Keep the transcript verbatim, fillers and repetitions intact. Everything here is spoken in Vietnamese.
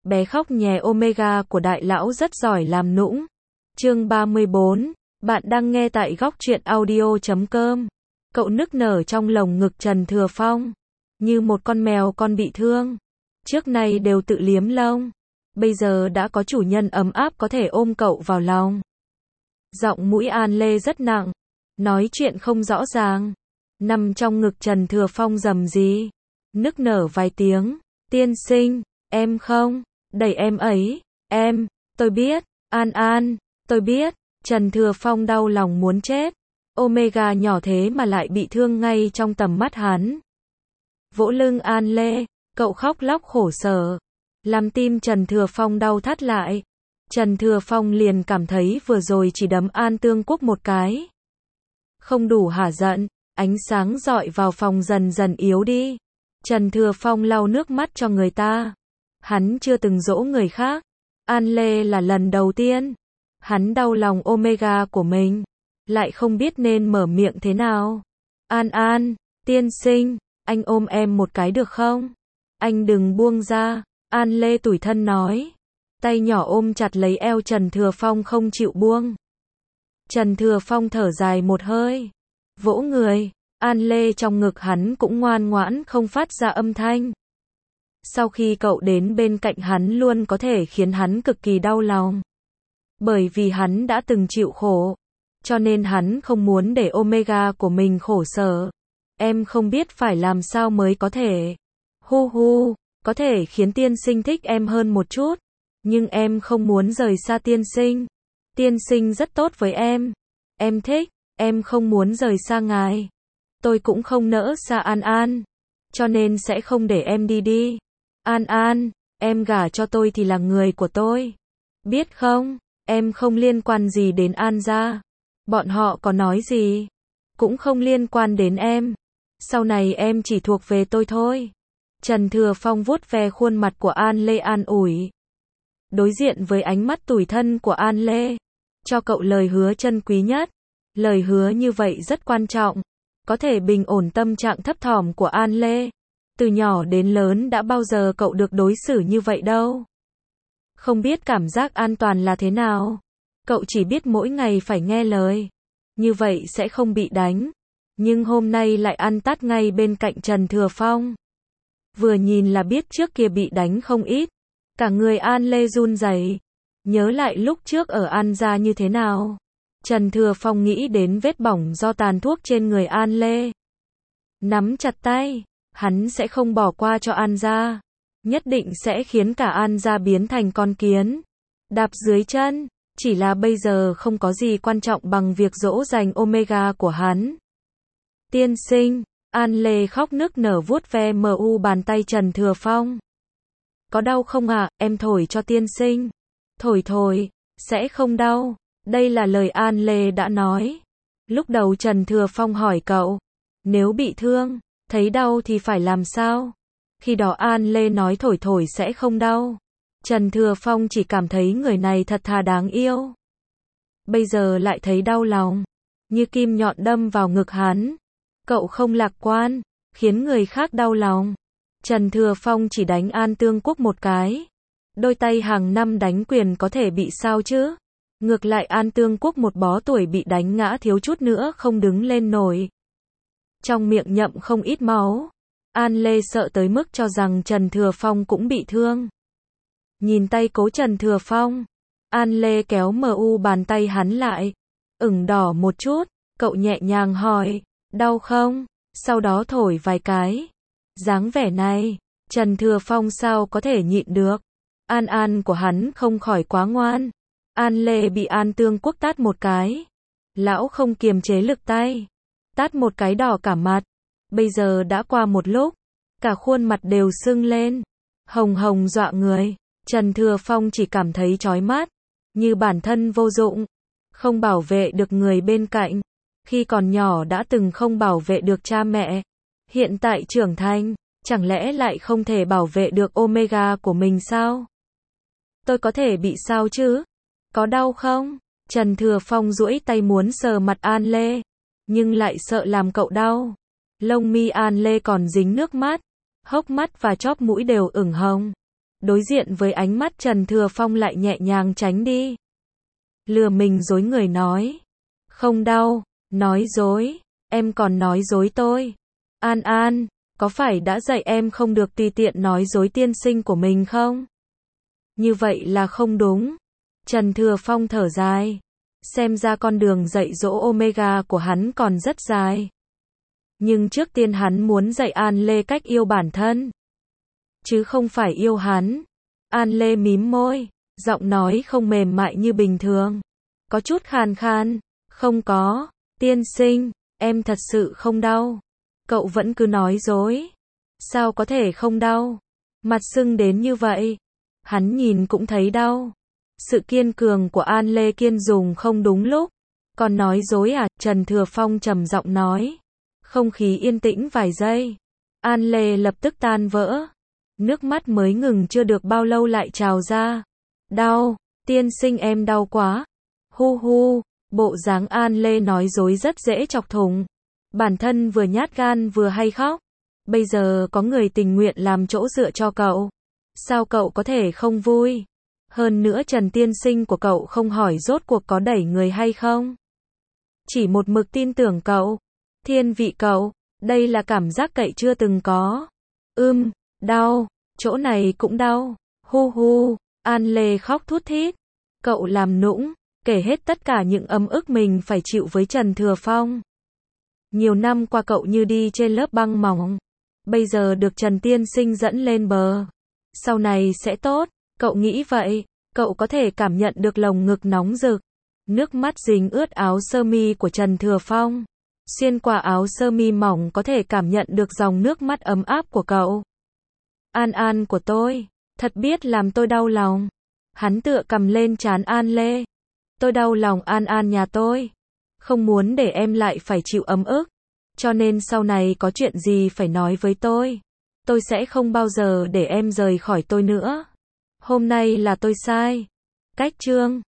bé khóc nhè Omega của đại lão rất giỏi làm nũng. Chương ba mươi bốn, bạn đang nghe tại góc truyện audio chấm com. Cậu nức nở trong lồng ngực Trần Thừa Phong, như một con mèo con bị thương. Trước nay đều tự liếm lông, bây giờ đã có chủ nhân ấm áp có thể ôm cậu vào lòng. Giọng mũi An Lê rất nặng, nói chuyện không rõ ràng. Nằm trong ngực Trần Thừa Phong rầm rì, nức nở vài tiếng. Tiên sinh, em không, đẩy em ấy, em, tôi biết, An An, tôi biết. Trần Thừa Phong đau lòng muốn chết. Omega nhỏ thế mà lại bị thương ngay trong tầm mắt hắn. Vỗ lưng An Lê, cậu khóc lóc khổ sở, làm tim Trần Thừa Phong đau thắt lại. Trần Thừa Phong liền cảm thấy vừa rồi chỉ đấm An Tương Quốc một cái không đủ hả giận, ánh sáng dọi vào phòng dần dần yếu đi. Trần Thừa Phong lau nước mắt cho người ta. Hắn chưa từng dỗ người khác. An Lê là lần đầu tiên. Hắn đau lòng Omega của mình, lại không biết nên mở miệng thế nào. An An, tiên sinh, anh ôm em một cái được không? Anh đừng buông ra. An Lê tủi thân nói. Tay nhỏ ôm chặt lấy eo Trần Thừa Phong không chịu buông. Trần Thừa Phong thở dài một hơi, vỗ người. An Lê trong ngực hắn cũng ngoan ngoãn không phát ra âm thanh. Sau khi cậu đến bên cạnh hắn luôn có thể khiến hắn cực kỳ đau lòng. Bởi vì hắn đã từng chịu khổ, cho nên hắn không muốn để Omega của mình khổ sở. Em không biết phải làm sao mới có thể, hu hu, có thể khiến tiên sinh thích em hơn một chút. Nhưng em không muốn rời xa tiên sinh. Tiên sinh rất tốt với em. Em thích, em không muốn rời xa ngài. Tôi cũng không nỡ xa An An, cho nên sẽ không để em đi đi. An An, em gả cho tôi thì là người của tôi. Biết không, em không liên quan gì đến An gia. Bọn họ có nói gì, cũng không liên quan đến em. Sau này em chỉ thuộc về tôi thôi. Trần Thừa Phong vuốt ve khuôn mặt của An Lê an ủi. Đối diện với ánh mắt tủi thân của An Lê, cho cậu lời hứa chân quý nhất. Lời hứa như vậy rất quan trọng, có thể bình ổn tâm trạng thấp thỏm của An Lê. Từ nhỏ đến lớn đã bao giờ cậu được đối xử như vậy đâu. Không biết cảm giác an toàn là thế nào. Cậu chỉ biết mỗi ngày phải nghe lời, như vậy sẽ không bị đánh. Nhưng hôm nay lại ăn tát ngay bên cạnh Trần Thừa Phong. Vừa nhìn là biết trước kia bị đánh không ít. Cả người An Lê run rẩy, nhớ lại lúc trước ở An gia như thế nào. Trần Thừa Phong nghĩ đến vết bỏng do tàn thuốc trên người An Lê. Nắm chặt tay, hắn sẽ không bỏ qua cho An gia. Nhất định sẽ khiến cả An gia biến thành con kiến, đạp dưới chân. Chỉ là bây giờ không có gì quan trọng bằng việc dỗ dành Omega của hắn. Tiên sinh, An Lê khóc nức nở vuốt ve mờ u bàn tay Trần Thừa Phong. Có đau không ạ, à? Em thổi cho tiên sinh. Thổi thổi, sẽ không đau. Đây là lời An Lê đã nói. Lúc đầu Trần Thừa Phong hỏi cậu, nếu bị thương, thấy đau thì phải làm sao? Khi đó An Lê nói thổi thổi sẽ không đau. Trần Thừa Phong chỉ cảm thấy người này thật thà đáng yêu. Bây giờ lại thấy đau lòng, như kim nhọn đâm vào ngực hắn. Cậu không lạc quan, khiến người khác đau lòng. Trần Thừa Phong chỉ đánh An Tương Quốc một cái. Đôi tay hàng năm đánh quyền có thể bị sao chứ? Ngược lại An Tương Quốc một bó tuổi bị đánh ngã thiếu chút nữa không đứng lên nổi. Trong miệng nhậm không ít máu. An Lê sợ tới mức cho rằng Trần Thừa Phong cũng bị thương. Nhìn tay cố Trần Thừa Phong, An Lê kéo mờ u bàn tay hắn lại, ửng đỏ một chút. Cậu nhẹ nhàng hỏi, đau không? Sau đó thổi vài cái. Dáng vẻ này, Trần Thừa Phong sao có thể nhịn được. An An của hắn không khỏi quá ngoan. An Lê bị An Tương Quốc tát một cái. Lão không kiềm chế lực tay, tát một cái đỏ cả mặt. Bây giờ đã qua một lúc, cả khuôn mặt đều sưng lên, hồng hồng dọa người. Trần Thừa Phong chỉ cảm thấy chói mắt, như bản thân vô dụng, không bảo vệ được người bên cạnh. Khi còn nhỏ đã từng không bảo vệ được cha mẹ, hiện tại trưởng thành, chẳng lẽ lại không thể bảo vệ được Omega của mình sao? Tôi có thể bị sao chứ? Có đau không? Trần Thừa Phong duỗi tay muốn sờ mặt An Lê, nhưng lại sợ làm cậu đau. Lông mi An Lê còn dính nước mắt, hốc mắt và chóp mũi đều ửng hồng. đối diện với ánh mắt Trần Thừa Phong lại nhẹ nhàng tránh đi. Lừa mình dối người nói. Không đau, nói dối, em còn nói dối tôi. An An, có phải đã dạy em không được tùy tiện nói dối tiên sinh của mình không? Như vậy là không đúng. Trần Thừa Phong thở dài. Xem ra con đường dạy dỗ Omega của hắn còn rất dài. Nhưng trước tiên hắn muốn dạy An Lê cách yêu bản thân. Chứ không phải yêu hắn. An Lê mím môi, giọng nói không mềm mại như bình thường. Có chút khàn khan. Không có, tiên sinh, em thật sự không đau. Cậu vẫn cứ nói dối. Sao có thể không đau? Mặt sưng đến như vậy. Hắn nhìn cũng thấy đau. Sự kiên cường của An Lê Kiên dùng không đúng lúc. Còn nói dối à? Trần Thừa Phong trầm giọng nói. Không khí yên tĩnh vài giây. An Lê lập tức tan vỡ. Nước mắt mới ngừng chưa được bao lâu lại trào ra. Đau, tiên sinh em đau quá. Hu hu, bộ dáng An Lê nói dối rất dễ chọc thủng. Bản thân vừa nhát gan vừa hay khóc. Bây giờ có người tình nguyện làm chỗ dựa cho cậu. Sao cậu có thể không vui? Hơn nữa Trần tiên sinh của cậu không hỏi rốt cuộc có đẩy người hay không. Chỉ một mực tin tưởng cậu. Thiên vị cậu, đây là cảm giác cậy chưa từng có. Ưm, đau, chỗ này cũng đau. Hu hu, An Lê khóc thút thít. Cậu làm nũng, kể hết tất cả những ấm ức mình phải chịu với Trần Thừa Phong. Nhiều năm qua cậu như đi trên lớp băng mỏng. Bây giờ được Trần tiên sinh dẫn lên bờ. Sau này sẽ tốt, cậu nghĩ vậy. Cậu có thể cảm nhận được lồng ngực nóng rực. Nước mắt dính ướt áo sơ mi của Trần Thừa Phong. Xuyên qua áo sơ mi mỏng có thể cảm nhận được dòng nước mắt ấm áp của cậu. An An của tôi, thật biết làm tôi đau lòng. Hắn tựa cầm lên trán An Lê. Tôi đau lòng An An nhà tôi. Không muốn để em lại phải chịu ấm ức. Cho nên sau này có chuyện gì phải nói với tôi. Tôi sẽ không bao giờ để em rời khỏi tôi nữa. Hôm nay là tôi sai. Cách chương